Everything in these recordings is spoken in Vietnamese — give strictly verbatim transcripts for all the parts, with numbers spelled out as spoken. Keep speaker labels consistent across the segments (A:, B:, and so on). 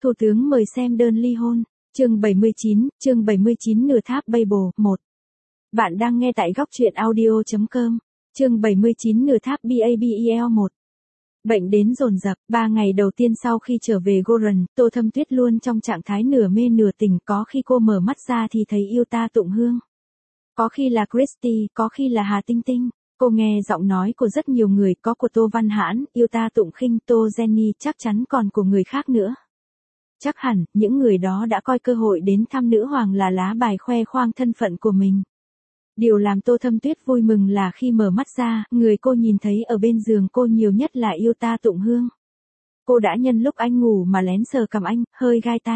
A: Thủ tướng mời xem đơn ly hôn. Chương bảy mươi chín, chương bảy mươi chín nửa tháp Babel, một. Bạn đang nghe tại góc truyện audio chấm com. Chương bảy mươi chín nửa tháp Babel một. Bệnh đến dồn dập, ba ngày đầu tiên sau khi trở về Goran, Tô Thâm Tuyết luôn trong trạng thái nửa mê nửa tỉnh, có khi cô mở mắt ra thì thấy yêu ta Tụng Hương. Có khi là Christy, có khi là Hà Tinh Tinh. Cô nghe giọng nói của rất nhiều người, có của Tô Văn Hãn, yêu ta Tụng Khinh, Tô Jenny, chắc chắn còn của người khác nữa. Chắc hẳn, những người đó đã coi cơ hội đến thăm nữ hoàng là lá bài khoe khoang thân phận của mình. Điều làm Tô Thâm Tuyết vui mừng là khi mở mắt ra, người cô nhìn thấy ở bên giường cô nhiều nhất là yêu ta Tụng Hương. Cô đã nhân lúc anh ngủ mà lén sờ cằm anh, hơi gai tay.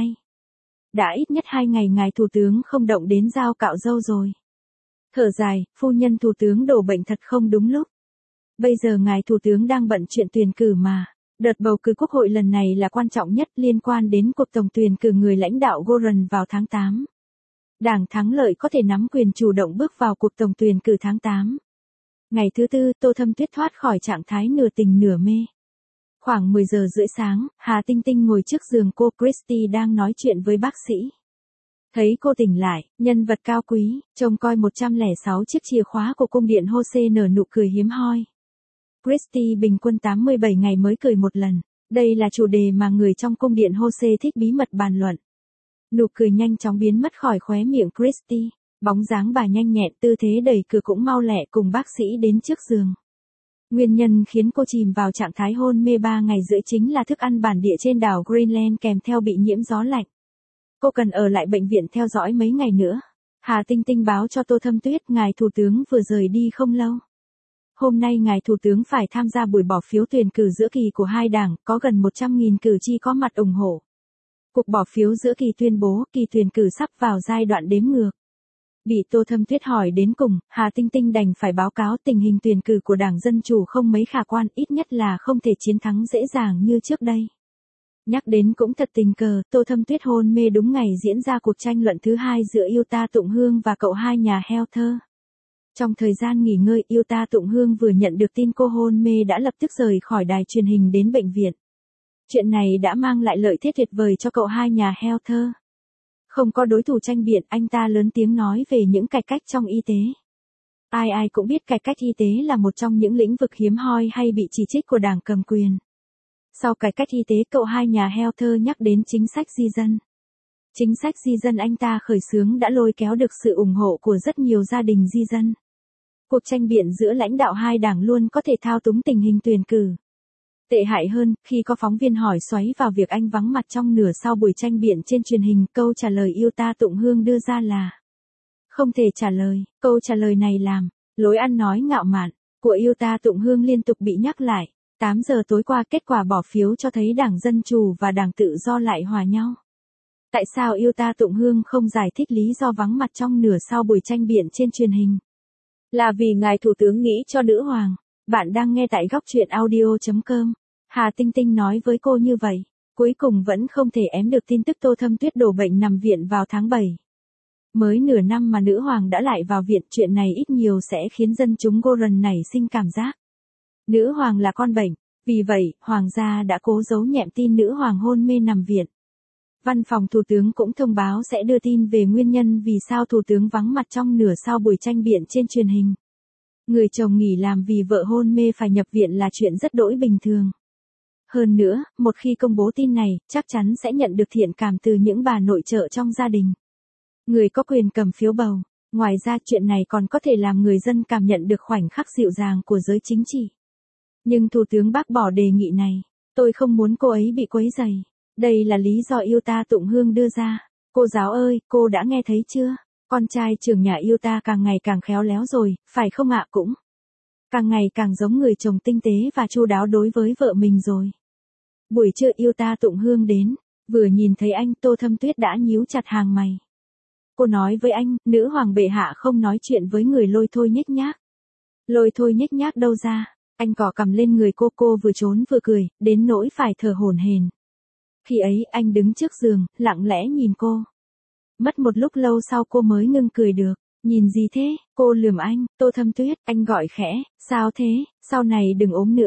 A: Đã ít nhất hai ngày ngài thủ tướng không động đến dao cạo râu rồi. Thở dài, phu nhân thủ tướng đổ bệnh thật không đúng lúc. Bây giờ ngài thủ tướng đang bận chuyện tuyển cử mà. Đợt bầu cử quốc hội lần này là quan trọng nhất liên quan đến cuộc tổng tuyển cử người lãnh đạo Goran vào tháng tám. Đảng thắng lợi có thể nắm quyền chủ động bước vào cuộc tổng tuyển cử tháng tám. Ngày thứ tư, Tô Thâm Tuyết thoát khỏi trạng thái nửa tình nửa mê. Khoảng mười giờ rưỡi sáng, Hà Tinh Tinh ngồi trước giường cô, Christy đang nói chuyện với bác sĩ. Thấy cô tỉnh lại, nhân vật cao quý, trông coi một trăm lẻ sáu chiếc chìa khóa của cung điện Hose nở nụ cười hiếm hoi. Christy bình quân tám mươi bảy ngày mới cười một lần. Đây là chủ đề mà người trong cung điện Hose thích bí mật bàn luận. Nụ cười nhanh chóng biến mất khỏi khóe miệng Christy. Bóng dáng bà nhanh nhẹn, tư thế đẩy cửa cũng mau lẹ cùng bác sĩ đến trước giường. Nguyên nhân khiến cô chìm vào trạng thái hôn mê ba ngày rưỡi chính là thức ăn bản địa trên đảo Greenland kèm theo bị nhiễm gió lạnh. Cô cần ở lại bệnh viện theo dõi mấy ngày nữa. Hà Tinh Tinh báo cho Tô Thâm Tuyết, ngài thủ tướng vừa rời đi không lâu. Hôm nay ngài thủ tướng phải tham gia buổi bỏ phiếu tuyển cử giữa kỳ của hai đảng, có gần một trăm nghìn cử tri có mặt ủng hộ. Cuộc bỏ phiếu giữa kỳ tuyên bố kỳ tuyển cử sắp vào giai đoạn đếm ngược. Bị Tô Thâm Tuyết hỏi đến cùng, Hà Tinh Tinh đành phải báo cáo tình hình tuyển cử của Đảng Dân Chủ không mấy khả quan, ít nhất là không thể chiến thắng dễ dàng như trước đây. Nhắc đến cũng thật tình cờ, Tô Thâm Tuyết hôn mê đúng ngày diễn ra cuộc tranh luận thứ hai giữa yêu ta Tụng Hương và cậu hai nhà Heather. Trong thời gian nghỉ ngơi, yêu ta Tụng Hương vừa nhận được tin cô hôn mê đã lập tức rời khỏi đài truyền hình đến bệnh viện. Chuyện này đã mang lại lợi thế tuyệt vời cho cậu hai nhà Heather. Không có đối thủ tranh biện, anh ta lớn tiếng nói về những cải cách trong y tế. Ai ai cũng biết cải cách y tế là một trong những lĩnh vực hiếm hoi hay bị chỉ trích của đảng cầm quyền. Sau cải cách y tế, cậu hai nhà Heather nhắc đến chính sách di dân. Chính sách di dân anh ta khởi xướng đã lôi kéo được sự ủng hộ của rất nhiều gia đình di dân. Cuộc tranh biện giữa lãnh đạo hai đảng luôn có thể thao túng tình hình tuyển cử. Tệ hại hơn, khi có phóng viên hỏi xoáy vào việc anh vắng mặt trong nửa sau buổi tranh biện trên truyền hình, câu trả lời yêu ta Tụng Hương đưa ra là không thể trả lời. Câu trả lời này làm lối ăn nói ngạo mạn của yêu ta Tụng Hương liên tục bị nhắc lại. tám giờ tối qua, kết quả bỏ phiếu cho thấy Đảng Dân Chủ và Đảng Tự Do lại hòa nhau. Tại sao yêu ta Tụng Hương không giải thích lý do vắng mặt trong nửa sau buổi tranh biện trên truyền hình? Là vì ngài thủ tướng nghĩ cho nữ hoàng. Bạn đang nghe tại góc truyện audio chấm com. Hà Tinh Tinh nói với cô như vậy. Cuối cùng vẫn không thể ém được tin tức Tô Thâm Tuyết đổ bệnh nằm viện vào tháng bảy. Mới nửa năm mà nữ hoàng đã lại vào viện, chuyện này ít nhiều sẽ khiến dân chúng Goran nảy sinh cảm giác nữ hoàng là con bệnh. Vì vậy, hoàng gia đã cố giấu nhẹm tin nữ hoàng hôn mê nằm viện. Văn phòng thủ tướng cũng thông báo sẽ đưa tin về nguyên nhân vì sao thủ tướng vắng mặt trong nửa sau buổi tranh biện trên truyền hình. Người chồng nghỉ làm vì vợ hôn mê phải nhập viện là chuyện rất đỗi bình thường. Hơn nữa, một khi công bố tin này, chắc chắn sẽ nhận được thiện cảm từ những bà nội trợ trong gia đình. Người có quyền cầm phiếu bầu. Ngoài ra, chuyện này còn có thể làm người dân cảm nhận được khoảnh khắc dịu dàng của giới chính trị. Nhưng thủ tướng bác bỏ đề nghị này. Tôi không muốn cô ấy bị quấy rầy. Đây là lý do yêu ta Tụng Hương đưa ra. Cô giáo ơi, cô đã nghe thấy chưa? Con trai trưởng nhà yêu ta càng ngày càng khéo léo rồi, phải không ạ? Cũng càng ngày càng giống người chồng tinh tế và chu đáo đối với vợ mình rồi. Buổi trưa yêu ta Tụng Hương đến, vừa nhìn thấy anh, Tô Thâm Tuyết đã nhíu chặt hàng mày. Cô nói với anh, nữ hoàng bệ hạ không nói chuyện với người lôi thôi nhếch nhác. Lôi thôi nhếch nhác đâu ra? Anh cỏ cằm lên người cô, cô vừa trốn vừa cười, đến nỗi phải thở hổn hển. Khi ấy, anh đứng trước giường, lặng lẽ nhìn cô. Mất một lúc lâu sau cô mới ngưng cười được. Nhìn gì thế? Cô lườm anh. Tô Thâm Tuyết, anh gọi khẽ. Sao thế? Sau này đừng ốm nữa.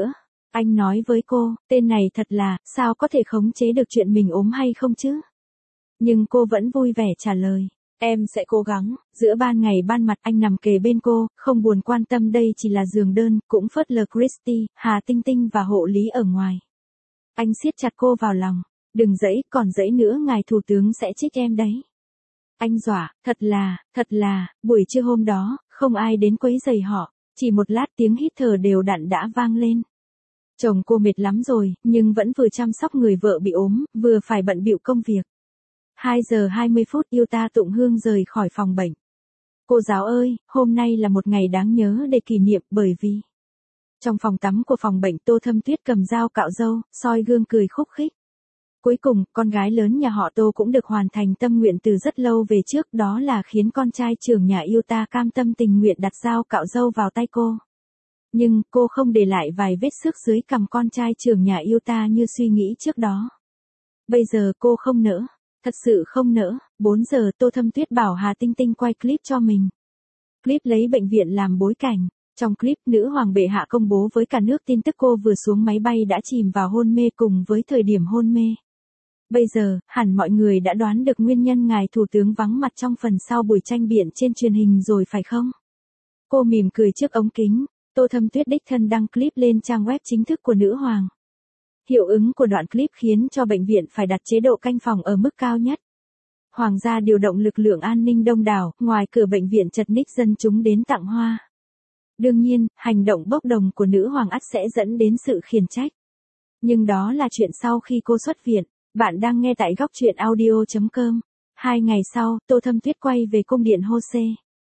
A: Anh nói với cô, tên này thật là, sao có thể khống chế được chuyện mình ốm hay không chứ? Nhưng cô vẫn vui vẻ trả lời, em sẽ cố gắng. Giữa ban ngày ban mặt anh nằm kề bên cô, không buồn quan tâm đây chỉ là giường đơn, cũng phớt lờ Christy, Hà Tinh Tinh và hộ lý ở ngoài. Anh siết chặt cô vào lòng, đừng dãy, còn dãy nữa ngài thủ tướng sẽ trích em đấy. Anh dọa, thật là, thật là, buổi trưa hôm đó, không ai đến quấy rầy họ, chỉ một lát tiếng hít thở đều đặn đã vang lên. Chồng cô mệt lắm rồi, nhưng vẫn vừa chăm sóc người vợ bị ốm, vừa phải bận bịu công việc. hai giờ hai mươi phút yêu ta Tụng Hương rời khỏi phòng bệnh. Cô giáo ơi, hôm nay là một ngày đáng nhớ để kỷ niệm bởi vì... Trong phòng tắm của phòng bệnh Tô Thâm Tuyết cầm dao cạo râu, soi gương cười khúc khích. Cuối cùng, con gái lớn nhà họ Tô cũng được hoàn thành tâm nguyện từ rất lâu về trước, đó là khiến con trai trưởng nhà yêu ta cam tâm tình nguyện đặt dao cạo râu vào tay cô. Nhưng, cô không để lại vài vết xước dưới cằm con trai trưởng nhà yêu ta như suy nghĩ trước đó. Bây giờ cô không nỡ, thật sự không nỡ. bốn giờ Tô Thâm Tuyết bảo Hà Tinh Tinh quay clip cho mình. Clip lấy bệnh viện làm bối cảnh. Trong clip, nữ hoàng bệ hạ công bố với cả nước tin tức cô vừa xuống máy bay đã chìm vào hôn mê cùng với thời điểm hôn mê. Bây giờ, hẳn mọi người đã đoán được nguyên nhân ngài thủ tướng vắng mặt trong phần sau buổi tranh biện trên truyền hình rồi phải không? Cô mỉm cười trước ống kính. Tô Thâm Tuyết đích thân đăng clip lên trang web chính thức của nữ hoàng. Hiệu ứng của đoạn clip khiến cho bệnh viện phải đặt chế độ canh phòng ở mức cao nhất. Hoàng gia điều động lực lượng an ninh đông đảo, ngoài cửa bệnh viện chật ních dân chúng đến tặng hoa. Đương nhiên, hành động bốc đồng của nữ hoàng ắt sẽ dẫn đến sự khiển trách. Nhưng đó là chuyện sau khi cô xuất viện. Bạn đang nghe tại góc truyện audio chấm com. Hai ngày sau, Tô Thâm Tuyết quay về cung điện Hô-xê.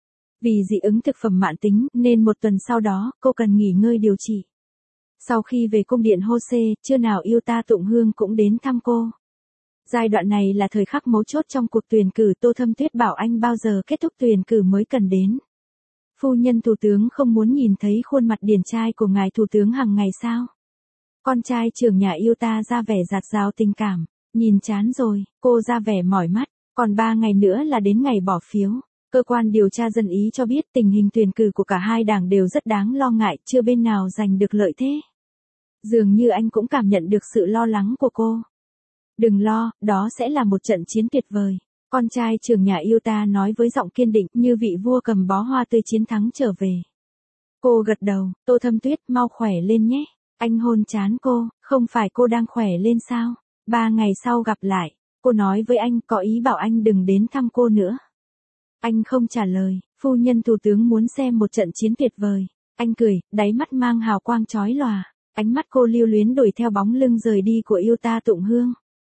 A: Vì dị ứng thực phẩm mãn tính, nên một tuần sau đó, cô cần nghỉ ngơi điều trị. Sau khi về cung điện Hô-xê, trưa nào yêu ta Tụng Hương cũng đến thăm cô. Giai đoạn này là thời khắc mấu chốt trong cuộc tuyển cử. Tô Thâm Tuyết bảo anh bao giờ kết thúc tuyển cử mới cần đến. Phu nhân thủ tướng không muốn nhìn thấy khuôn mặt điển trai của ngài thủ tướng hàng ngày sao? Con trai trưởng nhà yêu ta ra vẻ dạt dào tình cảm. Nhìn chán rồi, cô ra vẻ mỏi mắt. Còn ba ngày nữa là đến ngày bỏ phiếu. Cơ quan điều tra dân Ý cho biết tình hình tuyển cử của cả hai đảng đều rất đáng lo ngại, chưa bên nào giành được lợi thế. Dường như anh cũng cảm nhận được sự lo lắng của cô. Đừng lo, đó sẽ là một trận chiến tuyệt vời. Con trai trưởng nhà yêu ta nói với giọng kiên định như vị vua cầm bó hoa tươi chiến thắng trở về. Cô gật đầu, Tô Thâm Tuyết mau khỏe lên nhé. Anh hôn trán cô, không phải cô đang khỏe lên sao? Ba ngày sau gặp lại, cô nói với anh có ý bảo anh đừng đến thăm cô nữa. Anh không trả lời, phu nhân thủ tướng muốn xem một trận chiến tuyệt vời. Anh cười, đáy mắt mang hào quang chói lòa. Ánh mắt cô lưu luyến đuổi theo bóng lưng rời đi của yêu ta Tụng Hương.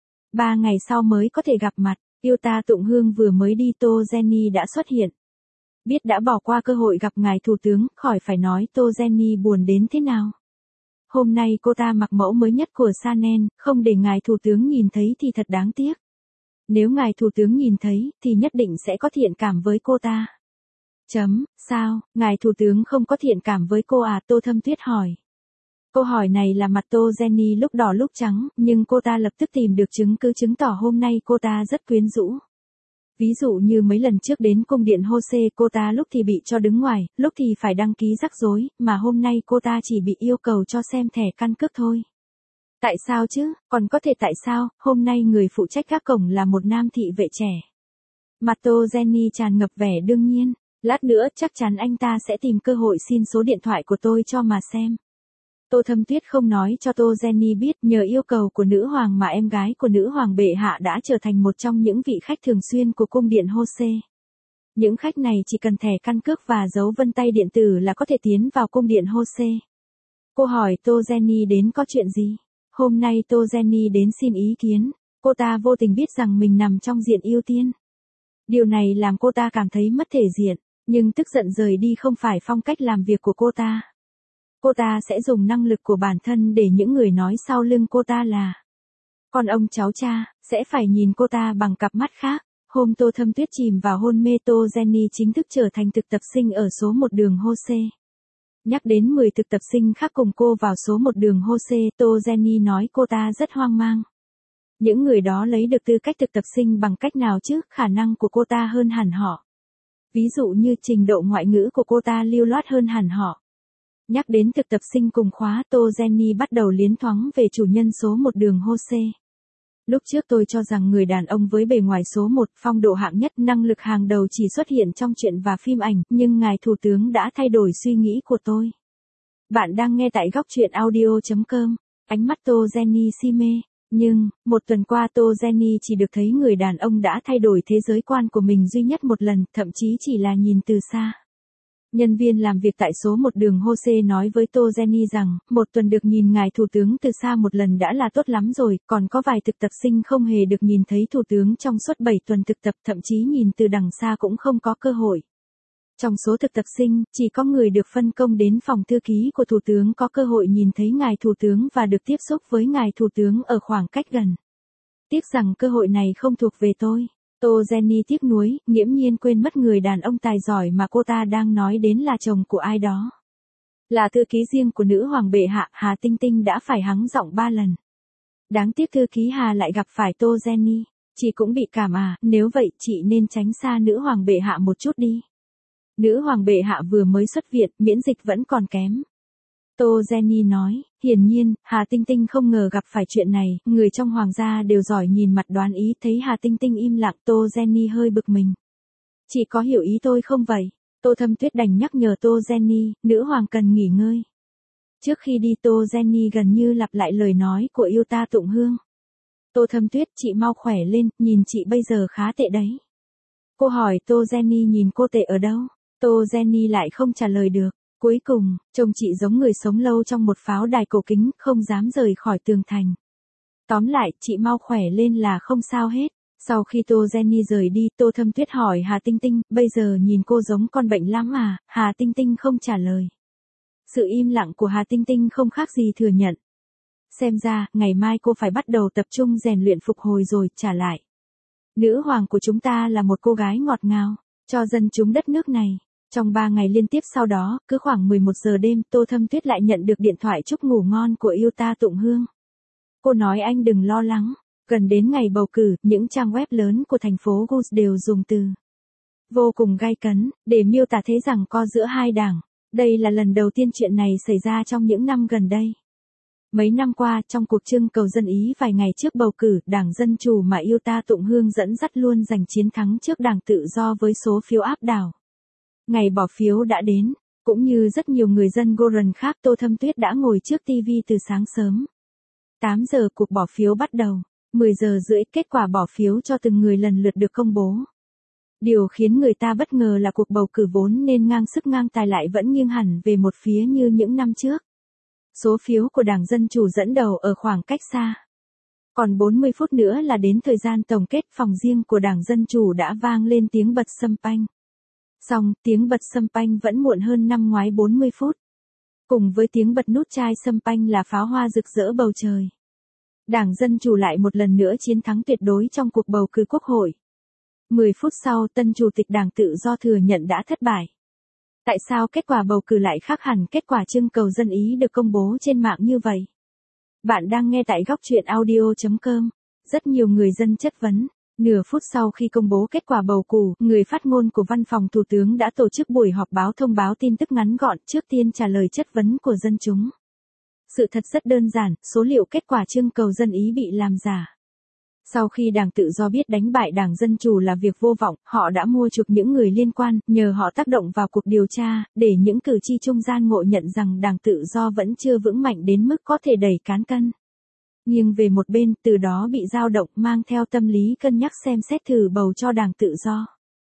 A: Ba ngày sau mới có thể gặp mặt, yêu ta Tụng Hương vừa mới đi Tô Jenny đã xuất hiện. Biết đã bỏ qua cơ hội gặp ngài thủ tướng, khỏi phải nói Tô Jenny buồn đến thế nào. Hôm nay cô ta mặc mẫu mới nhất của Chanel, không để ngài thủ tướng nhìn thấy thì thật đáng tiếc. Nếu ngài thủ tướng nhìn thấy, thì nhất định sẽ có thiện cảm với cô ta. Chấm, sao, ngài thủ tướng không có thiện cảm với cô à? Tô Thâm Tuyết hỏi. Câu hỏi này là mặt Tô Jenny lúc đỏ lúc trắng, nhưng cô ta lập tức tìm được chứng cứ chứng tỏ hôm nay cô ta rất quyến rũ. Ví dụ như mấy lần trước đến cung điện Hô-xê, cô ta lúc thì bị cho đứng ngoài, lúc thì phải đăng ký rắc rối, mà hôm nay cô ta chỉ bị yêu cầu cho xem thẻ căn cước thôi. Tại sao chứ, còn có thể tại sao, hôm nay người phụ trách gác cổng là một nam thị vệ trẻ. Mặt Tô Jenny tràn ngập vẻ đương nhiên, lát nữa chắc chắn anh ta sẽ tìm cơ hội xin số điện thoại của tôi cho mà xem. Tô Thâm Tuyết không nói cho Tô Jenny biết, nhờ yêu cầu của nữ hoàng mà em gái của nữ hoàng bệ hạ đã trở thành một trong những vị khách thường xuyên của cung điện Hô-xê. Những khách này chỉ cần thẻ căn cước và dấu vân tay điện tử là có thể tiến vào cung điện Hô-xê. Cô hỏi Tô Jenny đến có chuyện gì? Hôm nay Tô Jenny đến xin ý kiến, cô ta vô tình biết rằng mình nằm trong diện ưu tiên. Điều này làm cô ta cảm thấy mất thể diện, nhưng tức giận rời đi không phải phong cách làm việc của cô ta. Cô ta sẽ dùng năng lực của bản thân để những người nói sau lưng cô ta là con ông cháu cha, sẽ phải nhìn cô ta bằng cặp mắt khác. Hôm Tô Thâm Tuyết chìm vào hôn mê, Tô Jenny chính thức trở thành thực tập sinh ở số một đường Hô-xê. Nhắc đến mười thực tập sinh khác cùng cô vào số một đường Hô-xê, Tô Jenny nói cô ta rất hoang mang. Những người đó lấy được tư cách thực tập sinh bằng cách nào chứ? Khả năng của cô ta hơn hẳn họ. Ví dụ như trình độ ngoại ngữ của cô ta lưu loát hơn hẳn họ. Nhắc đến thực tập sinh cùng khóa, Tô Jenny bắt đầu liến thoáng về chủ nhân số một đường Jose. Lúc trước tôi cho rằng người đàn ông với bề ngoài số một, phong độ hạng nhất, năng lực hàng đầu chỉ xuất hiện trong truyện và phim ảnh, nhưng ngài thủ tướng đã thay đổi suy nghĩ của tôi. Bạn đang nghe tại góc truyện audio chấm com. Ánh mắt Tô Jenny si mê. Nhưng, một tuần qua Tô Jenny chỉ được thấy người đàn ông đã thay đổi thế giới quan của mình duy nhất một lần, thậm chí chỉ là nhìn từ xa. Nhân viên làm việc tại số một đường Jose nói với Tô Jenny rằng, một tuần được nhìn ngài thủ tướng từ xa một lần đã là tốt lắm rồi, còn có vài thực tập sinh không hề được nhìn thấy thủ tướng trong suốt bảy tuần thực tập, thậm chí nhìn từ đằng xa cũng không có cơ hội. Trong số thực tập sinh, chỉ có người được phân công đến phòng thư ký của thủ tướng có cơ hội nhìn thấy ngài thủ tướng và được tiếp xúc với ngài thủ tướng ở khoảng cách gần. Tiếc rằng cơ hội này không thuộc về tôi. Tô Jenny tiếc nuối, nghiễm nhiên quên mất người đàn ông tài giỏi mà cô ta đang nói đến là chồng của ai đó. Là thư ký riêng của nữ hoàng bệ hạ, Hà Tinh Tinh đã phải hắng giọng ba lần. Đáng tiếc thư ký Hà lại gặp phải Tô Jenny. Chị cũng bị cảm à, nếu vậy chị nên tránh xa nữ hoàng bệ hạ một chút đi. Nữ hoàng bệ hạ vừa mới xuất viện, miễn dịch vẫn còn kém. Tô Jenny nói, hiển nhiên, Hà Tinh Tinh không ngờ gặp phải chuyện này, người trong hoàng gia đều giỏi nhìn mặt đoán ý, thấy Hà Tinh Tinh im lặng, Tô Jenny hơi bực mình. Chị có hiểu ý tôi không vậy? Tô Thâm Tuyết đành nhắc nhở Tô Jenny, nữ hoàng cần nghỉ ngơi. Trước khi đi Tô Jenny gần như lặp lại lời nói của yêu ta Tụng Hương. Tô Thâm Tuyết, chị mau khỏe lên, nhìn chị bây giờ khá tệ đấy. Cô hỏi Tô Jenny nhìn cô tệ ở đâu? Tô Jenny lại không trả lời được. Cuối cùng, trông chị giống người sống lâu trong một pháo đài cổ kính, không dám rời khỏi tường thành. Tóm lại, chị mau khỏe lên là không sao hết. Sau khi Tô Jenny rời đi, Tô Thâm Tuyết hỏi Hà Tinh Tinh, bây giờ nhìn cô giống con bệnh lắm à? Hà Tinh Tinh không trả lời. Sự im lặng của Hà Tinh Tinh không khác gì thừa nhận. Xem ra, ngày mai cô phải bắt đầu tập trung rèn luyện phục hồi rồi, trả lại. Nữ hoàng của chúng ta là một cô gái ngọt ngào, cho dân chúng đất nước này. Trong ba ngày liên tiếp sau đó, cứ khoảng mười một giờ đêm, Tô Thâm Tuyết lại nhận được điện thoại chúc ngủ ngon của yêu ta Tụng Hương. Cô nói anh đừng lo lắng, gần đến ngày bầu cử, những trang web lớn của thành phố Gus đều dùng từ vô cùng gay cấn, để miêu tả thế rằng co giữa hai đảng. Đây là lần đầu tiên chuyện này xảy ra trong những năm gần đây. Mấy năm qua, trong cuộc trưng cầu dân Ý vài ngày trước bầu cử, Đảng Dân Chủ mà yêu ta Tụng Hương dẫn dắt luôn giành chiến thắng trước Đảng Tự Do với số phiếu áp đảo. Ngày bỏ phiếu đã đến, cũng như rất nhiều người dân Goran khác, Tô Thâm Tuyết đã ngồi trước ti vi từ sáng sớm. tám giờ cuộc bỏ phiếu bắt đầu, mười giờ rưỡi kết quả bỏ phiếu cho từng người lần lượt được công bố. Điều khiến người ta bất ngờ là cuộc bầu cử vốn nên ngang sức ngang tài lại vẫn nghiêng hẳn về một phía như những năm trước. Số phiếu của Đảng Dân Chủ dẫn đầu ở khoảng cách xa. Còn bốn mươi phút nữa là đến thời gian tổng kết, phòng riêng của Đảng Dân Chủ đã vang lên tiếng bật sâm panh. Song, tiếng bật sâm panh vẫn muộn hơn năm ngoái bốn mươi phút. Cùng với tiếng bật nút chai sâm panh là pháo hoa rực rỡ bầu trời. Đảng Dân Chủ lại một lần nữa chiến thắng tuyệt đối trong cuộc bầu cử quốc hội. mười phút sau, tân chủ tịch Đảng Tự Do thừa nhận đã thất bại. Tại sao kết quả bầu cử lại khác hẳn kết quả trưng cầu dân Ý được công bố trên mạng như vậy? Bạn đang nghe tại góc truyện audio chấm com. Rất nhiều người dân chất vấn. Nửa phút sau khi công bố kết quả bầu cử, người phát ngôn của Văn phòng Thủ tướng đã tổ chức buổi họp báo thông báo tin tức ngắn gọn, trước tiên trả lời chất vấn của dân chúng. Sự thật rất đơn giản, số liệu kết quả trưng cầu dân Ý bị làm giả. Sau khi Đảng Tự Do biết đánh bại Đảng Dân Chủ là việc vô vọng, họ đã mua chuộc những người liên quan, nhờ họ tác động vào cuộc điều tra, để những cử tri trung gian ngộ nhận rằng Đảng Tự Do vẫn chưa vững mạnh đến mức có thể đẩy cán cân. Nhưng về một bên, từ đó bị dao động, mang theo tâm lý cân nhắc xem xét thử bầu cho Đảng Tự Do.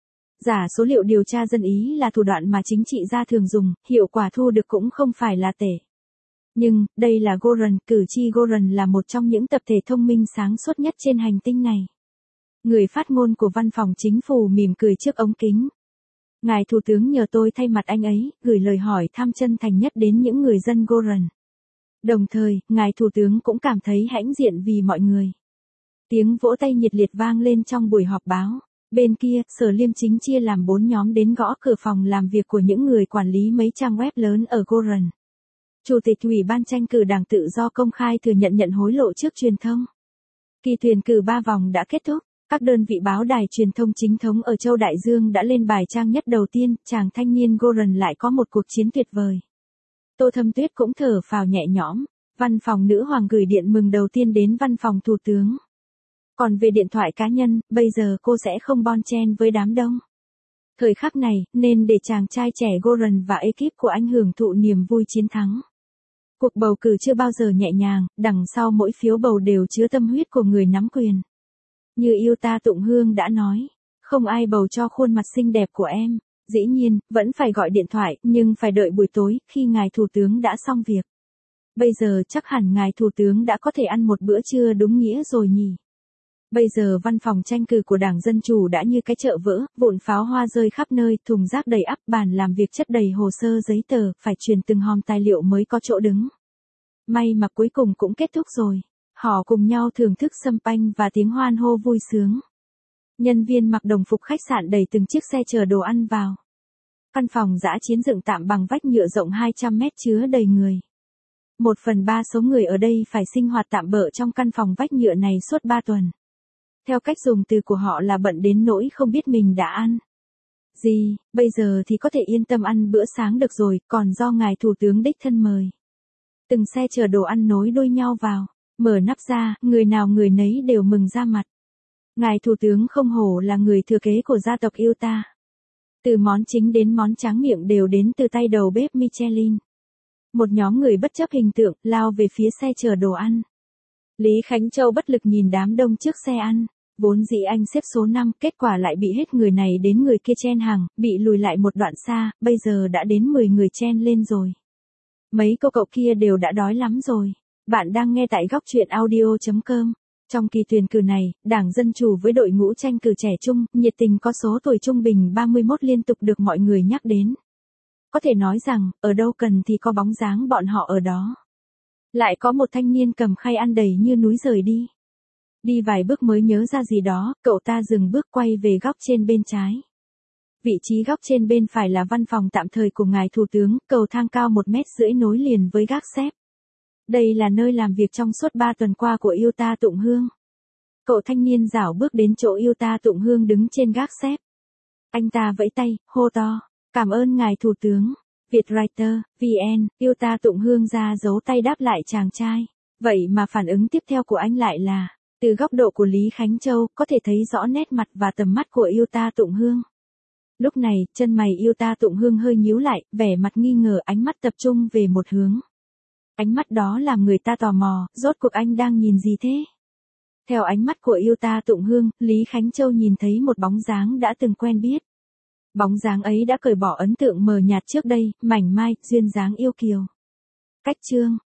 A: Giả số liệu điều tra dân Ý là thủ đoạn mà chính trị gia thường dùng, hiệu quả thu được cũng không phải là tệ. Nhưng, đây là Goran, cử tri Goran là một trong những tập thể thông minh sáng suốt nhất trên hành tinh này. Người phát ngôn của văn phòng chính phủ mỉm cười trước ống kính. Ngài Thủ tướng nhờ tôi thay mặt anh ấy, gửi lời hỏi thăm chân thành nhất đến những người dân Goran. Đồng thời, Ngài Thủ tướng cũng cảm thấy hãnh diện vì mọi người. Tiếng vỗ tay nhiệt liệt vang lên trong buổi họp báo. Bên kia, Sở Liêm Chính chia làm bốn nhóm đến gõ cửa phòng làm việc của những người quản lý mấy trang web lớn ở Goran. Chủ tịch Ủy ban tranh cử Đảng Tự Do công khai thừa nhận nhận hối lộ trước truyền thông. Kỳ tuyển cử ba vòng đã kết thúc, các đơn vị báo đài truyền thông chính thống ở châu Đại Dương đã lên bài trang nhất đầu tiên, chàng thanh niên Goran lại có một cuộc chiến tuyệt vời. Tô Thâm Tuyết cũng thở phào nhẹ nhõm, văn phòng nữ hoàng gửi điện mừng đầu tiên đến văn phòng thủ tướng. Còn về điện thoại cá nhân, bây giờ cô sẽ không bon chen với đám đông. Thời khắc này, nên để chàng trai trẻ Goran và ekip của anh hưởng thụ niềm vui chiến thắng. Cuộc bầu cử chưa bao giờ nhẹ nhàng, đằng sau mỗi phiếu bầu đều chứa tâm huyết của người nắm quyền. Như Yuta Tụng Hương đã nói, không ai bầu cho khuôn mặt xinh đẹp của em, dĩ nhiên, vẫn phải gọi điện thoại, nhưng phải đợi buổi tối, khi ngài thủ tướng đã xong việc. Bây giờ chắc hẳn ngài thủ tướng đã có thể ăn một bữa trưa đúng nghĩa rồi nhỉ. Bây giờ văn phòng tranh cử của Đảng Dân Chủ đã như cái chợ vỡ, vụn pháo hoa rơi khắp nơi, thùng rác đầy ắp, bàn làm việc chất đầy hồ sơ giấy tờ, phải truyền từng hòm tài liệu mới có chỗ đứng. May mà cuối cùng cũng kết thúc rồi. Họ cùng nhau thưởng thức champagne và tiếng hoan hô vui sướng. Nhân viên mặc đồng phục khách sạn đẩy từng chiếc xe chở đồ ăn vào. Căn phòng dã chiến dựng tạm bằng vách nhựa rộng hai trăm mét chứa đầy người. Một phần ba số người ở đây phải sinh hoạt tạm bợ trong căn phòng vách nhựa này suốt ba tuần. Theo cách dùng từ của họ là bận đến nỗi không biết mình đã ăn gì, bây giờ thì có thể yên tâm ăn bữa sáng được rồi, còn do ngài thủ tướng đích thân mời. Từng xe chở đồ ăn nối đuôi nhau vào, mở nắp ra, người nào người nấy đều mừng ra mặt. Ngài thủ tướng không hổ là người thừa kế của gia tộc Yuta. Từ món chính đến món tráng miệng đều đến từ tay đầu bếp Michelin. Một nhóm người bất chấp hình tượng, lao về phía xe chở đồ ăn. Lý Khánh Châu bất lực nhìn đám đông trước xe ăn. Vốn dĩ anh xếp số năm, kết quả lại bị hết người này đến người kia chen hàng, bị lùi lại một đoạn xa, bây giờ đã đến mười người chen lên rồi. Mấy cô cậu kia đều đã đói lắm rồi. Bạn đang nghe tại góc truyện audio chấm com. Trong kỳ tuyển cử này, Đảng Dân Chủ với đội ngũ tranh cử trẻ trung, nhiệt tình có số tuổi trung bình ba mươi mốt liên tục được mọi người nhắc đến. Có thể nói rằng, ở đâu cần thì có bóng dáng bọn họ ở đó. Lại có một thanh niên cầm khay ăn đầy như núi rời đi. Đi vài bước mới nhớ ra gì đó, cậu ta dừng bước quay về góc trên bên trái. Vị trí góc trên bên phải là văn phòng tạm thời của ngài thủ tướng, cầu thang cao một mét rưỡi nối liền với gác xếp. Đây là nơi làm việc trong suốt ba tuần qua của Yuta Tụng Hương. Cậu thanh niên rảo bước đến chỗ Yuta Tụng Hương đứng trên gác xếp. Anh ta vẫy tay, hô to, cảm ơn ngài thủ tướng. Vietwriter, vê en, Yuta Tụng Hương ra dấu tay đáp lại chàng trai. Vậy mà phản ứng tiếp theo của anh lại là, từ góc độ của Lý Khánh Châu, có thể thấy rõ nét mặt và tầm mắt của Yuta Tụng Hương. Lúc này, chân mày Yuta Tụng Hương hơi nhíu lại, vẻ mặt nghi ngờ, ánh mắt tập trung về một hướng. Ánh mắt đó làm người ta tò mò, rốt cuộc anh đang nhìn gì thế? Theo ánh mắt của Yuta Tụng Hương, Lý Khánh Châu nhìn thấy một bóng dáng đã từng quen biết. Bóng dáng ấy đã cởi bỏ ấn tượng mờ nhạt trước đây, mảnh mai, duyên dáng yêu kiều. Cách chương,